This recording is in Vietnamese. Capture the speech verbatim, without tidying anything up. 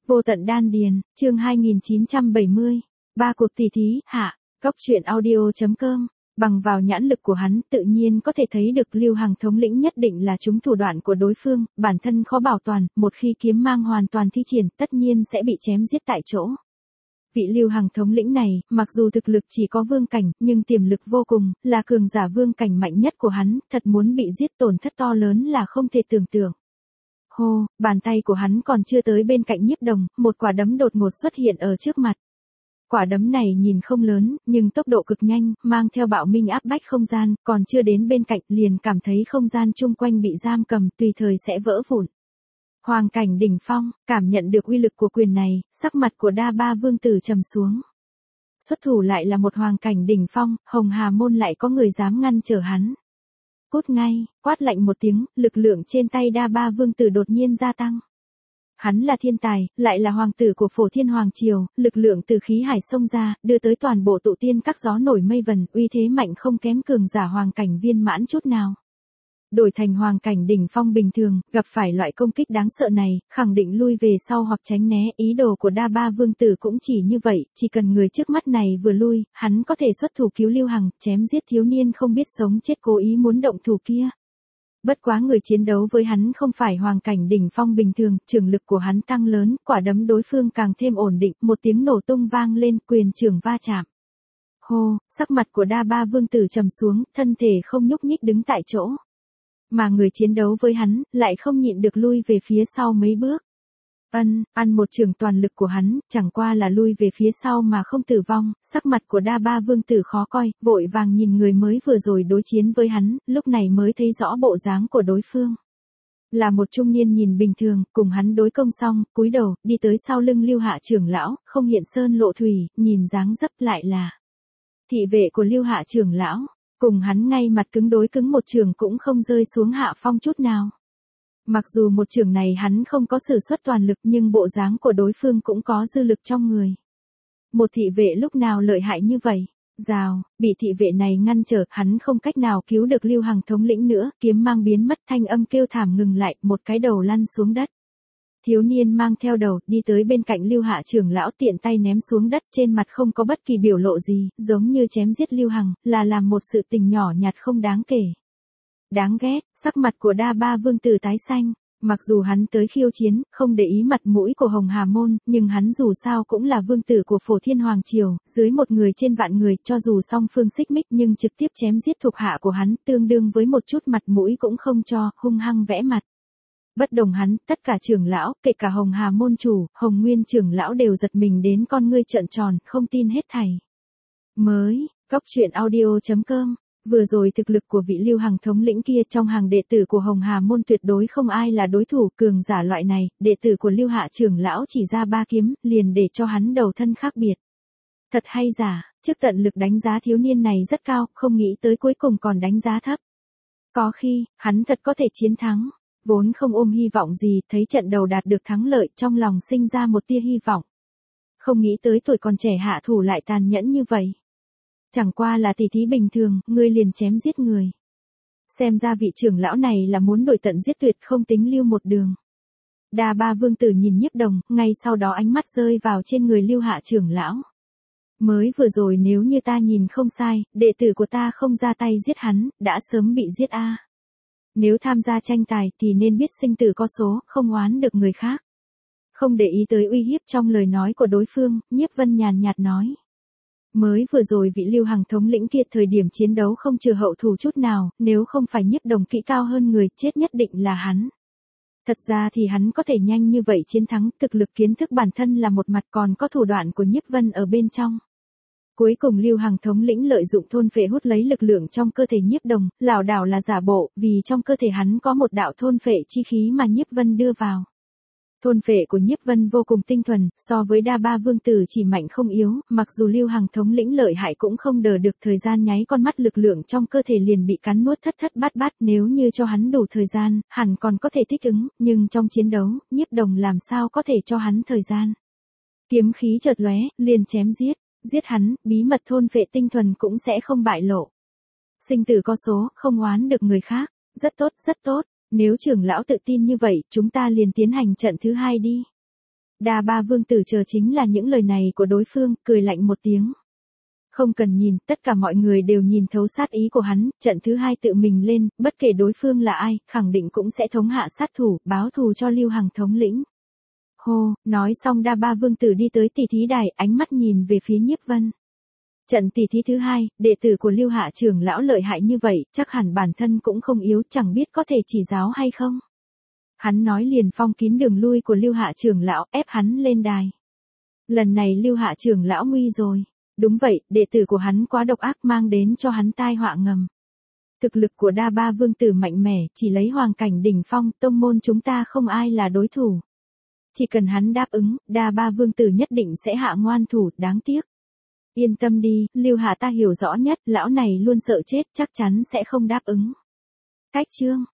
Vô tận đan điền, chương hai nghìn chín trăm bảy mươi. Ba cuộc tỷ thí, hạ. Cóc truyện audio.com. Bằng vào nhãn lực của hắn, tự nhiên có thể thấy được Lưu Hằng thống lĩnh nhất định là chúng thủ đoạn của đối phương, bản thân khó bảo toàn, một khi kiếm mang hoàn toàn thi triển, tất nhiên sẽ bị chém giết tại chỗ. Vị Lưu Hằng thống lĩnh này, mặc dù thực lực chỉ có vương cảnh, nhưng tiềm lực vô cùng, là cường giả vương cảnh mạnh nhất của hắn, thật muốn bị giết tổn thất to lớn là không thể tưởng tượng. Hô, bàn tay của hắn còn chưa tới bên cạnh Nhiếp Đồng, một quả đấm đột ngột xuất hiện ở trước mặt. Quả đấm này nhìn không lớn, nhưng tốc độ cực nhanh, mang theo bạo minh áp bách không gian, còn chưa đến bên cạnh, liền cảm thấy không gian chung quanh bị giam cầm, tùy thời sẽ vỡ vụn. Hoàng cảnh đỉnh phong, cảm nhận được uy lực của quyền này, sắc mặt của Đa Ba Vương tử trầm xuống. Xuất thủ lại là một hoàng cảnh đỉnh phong, Hồng Hà môn lại có người dám ngăn trở hắn. Cút ngay, quát lạnh một tiếng, lực lượng trên tay Đa Ba Vương tử đột nhiên gia tăng. Hắn là thiên tài, lại là hoàng tử của Phổ Thiên Hoàng Triều, lực lượng từ khí hải xông ra, đưa tới toàn bộ tụ tiên các gió nổi mây vần, uy thế mạnh không kém cường giả hoàng cảnh viên mãn chút nào. Đổi thành hoàng cảnh đỉnh phong bình thường, gặp phải loại công kích đáng sợ này, khẳng định lui về sau hoặc tránh né, ý đồ của Đa Ba Vương tử cũng chỉ như vậy, chỉ cần người trước mắt này vừa lui, hắn có thể xuất thủ cứu Lưu Hằng, chém giết thiếu niên không biết sống chết cố ý muốn động thủ kia. Bất quá người chiến đấu với hắn không phải hoàng cảnh đỉnh phong bình thường, trường lực của hắn tăng lớn, quả đấm đối phương càng thêm ổn định, một tiếng nổ tung vang lên, quyền trường va chạm. Hô, sắc mặt của Đa Ba Vương tử trầm xuống, thân thể không nhúc nhích đứng tại chỗ. Mà người chiến đấu với hắn, lại không nhịn được lui về phía sau mấy bước. Ân, ăn một trường toàn lực của hắn, chẳng qua là lui về phía sau mà không tử vong, sắc mặt của Đa Ba Vương tử khó coi, vội vàng nhìn người mới vừa rồi đối chiến với hắn, lúc này mới thấy rõ bộ dáng của đối phương. Là một trung niên nhìn bình thường, cùng hắn đối công xong, cúi đầu, đi tới sau lưng Lưu Hạ trưởng lão, không hiện sơn lộ thủy, nhìn dáng dấp lại là thị vệ của Lưu Hạ trưởng lão, cùng hắn ngay mặt cứng đối cứng một trường cũng không rơi xuống hạ phong chút nào. Mặc dù một trường này hắn không có sử xuất toàn lực nhưng bộ dáng của đối phương cũng có dư lực trong người. Một thị vệ lúc nào lợi hại như vậy? Rào, bị thị vệ này ngăn trở, hắn không cách nào cứu được Lưu Hằng thống lĩnh nữa, kiếm mang biến mất, thanh âm kêu thảm ngừng lại, một cái đầu lăn xuống đất. Thiếu niên mang theo đầu, đi tới bên cạnh Lưu Hạ trưởng lão tiện tay ném xuống đất, trên mặt không có bất kỳ biểu lộ gì, giống như chém giết Lưu Hằng, là làm một sự tình nhỏ nhặt không đáng kể. Đáng ghét, sắc mặt của Đa Ba Vương tử tái xanh, mặc dù hắn tới khiêu chiến, không để ý mặt mũi của Hồng Hà môn, nhưng hắn dù sao cũng là vương tử của Phổ Thiên Hoàng Triều, dưới một người trên vạn người, cho dù song phương xích mích nhưng trực tiếp chém giết thuộc hạ của hắn, tương đương với một chút mặt mũi cũng không cho, hung hăng vẽ mặt. Bất đồng hắn, tất cả trưởng lão, kể cả Hồng Hà môn chủ, Hồng Nguyên trưởng lão đều giật mình đến con ngươi trợn tròn, không tin hết thảy. Mới, cóc truyện audio.com. Vừa rồi thực lực của vị Lưu Hằng thống lĩnh kia trong hàng đệ tử của Hồng Hà môn tuyệt đối không ai là đối thủ, cường giả loại này, đệ tử của Lưu Hạ trưởng lão chỉ ra ba kiếm, liền để cho hắn đầu thân khác biệt. Thật hay giả, trước tận lực đánh giá thiếu niên này rất cao, không nghĩ tới cuối cùng còn đánh giá thấp. Có khi, hắn thật có thể chiến thắng, vốn không ôm hy vọng gì, thấy trận đầu đạt được thắng lợi, trong lòng sinh ra một tia hy vọng. Không nghĩ tới tuổi còn trẻ hạ thủ lại tàn nhẫn như vậy. Chẳng qua là tỷ thí bình thường, ngươi liền chém giết người. Xem ra vị trưởng lão này là muốn đuổi tận giết tuyệt, không tính lưu một đường. Đa Ba Vương tử nhìn Nhiếp Đồng, ngay sau đó ánh mắt rơi vào trên người Lưu Hạ trưởng lão. Mới vừa rồi nếu như ta nhìn không sai, đệ tử của ta không ra tay giết hắn, đã sớm bị giết a. Nếu tham gia tranh tài thì nên biết sinh tử có số, không oán được người khác. Không để ý tới uy hiếp trong lời nói của đối phương, Nhiếp Vân nhàn nhạt nói. Mới vừa rồi vị Lưu Hằng thống lĩnh kia thời điểm chiến đấu không trừ hậu thủ chút nào, nếu không phải Nhiếp Đồng kỹ cao hơn người, chết nhất định là hắn. Thật ra thì hắn có thể nhanh như vậy chiến thắng, thực lực kiến thức bản thân là một mặt, còn có thủ đoạn của Nhiếp Vân ở bên trong. Cuối cùng Lưu Hằng thống lĩnh lợi dụng thôn phệ hút lấy lực lượng trong cơ thể Nhiếp Đồng, lảo đảo là giả bộ, vì trong cơ thể hắn có một đạo thôn phệ chi khí mà Nhiếp Vân đưa vào. Thôn phệ của Nhiếp Vân vô cùng tinh thuần, so với Đa Ba Vương tử chỉ mạnh không yếu, mặc dù Lưu Hằng thống lĩnh lợi hại cũng không đờ được, thời gian nháy con mắt lực lượng trong cơ thể liền bị cắn nuốt thất thất bát bát, nếu như cho hắn đủ thời gian, hẳn còn có thể thích ứng, nhưng trong chiến đấu, Nhiếp Đồng làm sao có thể cho hắn thời gian. Kiếm khí chợt lóe, liền chém giết, giết hắn, bí mật thôn phệ tinh thuần cũng sẽ không bại lộ. Sinh tử có số, không oán được người khác, rất tốt, rất tốt. Nếu trưởng lão tự tin như vậy, chúng ta liền tiến hành trận thứ hai đi. Đa Ba Vương tử chờ chính là những lời này của đối phương, cười lạnh một tiếng. Không cần nhìn, tất cả mọi người đều nhìn thấu sát ý của hắn, trận thứ hai tự mình lên, bất kể đối phương là ai, khẳng định cũng sẽ thống hạ sát thủ, báo thù cho Lưu Hằng thống lĩnh. Hô, nói xong Đa Ba Vương tử đi tới tỷ thí đài, ánh mắt nhìn về phía Nhiếp Vân. Trận tỷ thí thứ hai, đệ tử của Lưu Hạ trưởng lão lợi hại như vậy, chắc hẳn bản thân cũng không yếu, chẳng biết có thể chỉ giáo hay không. Hắn nói liền phong kín đường lui của Lưu Hạ trưởng lão, ép hắn lên đài. Lần này Lưu Hạ trưởng lão nguy rồi. Đúng vậy, đệ tử của hắn quá độc ác, mang đến cho hắn tai họa ngầm. Thực lực của Đa Ba Vương tử mạnh mẽ, chỉ lấy hoàng cảnh đỉnh phong, tông môn chúng ta không ai là đối thủ. Chỉ cần hắn đáp ứng, Đa Ba Vương tử nhất định sẽ hạ ngoan thủ, đáng tiếc. Yên tâm đi, Lưu Hạ ta hiểu rõ nhất, lão này luôn sợ chết, chắc chắn sẽ không đáp ứng. Cách chương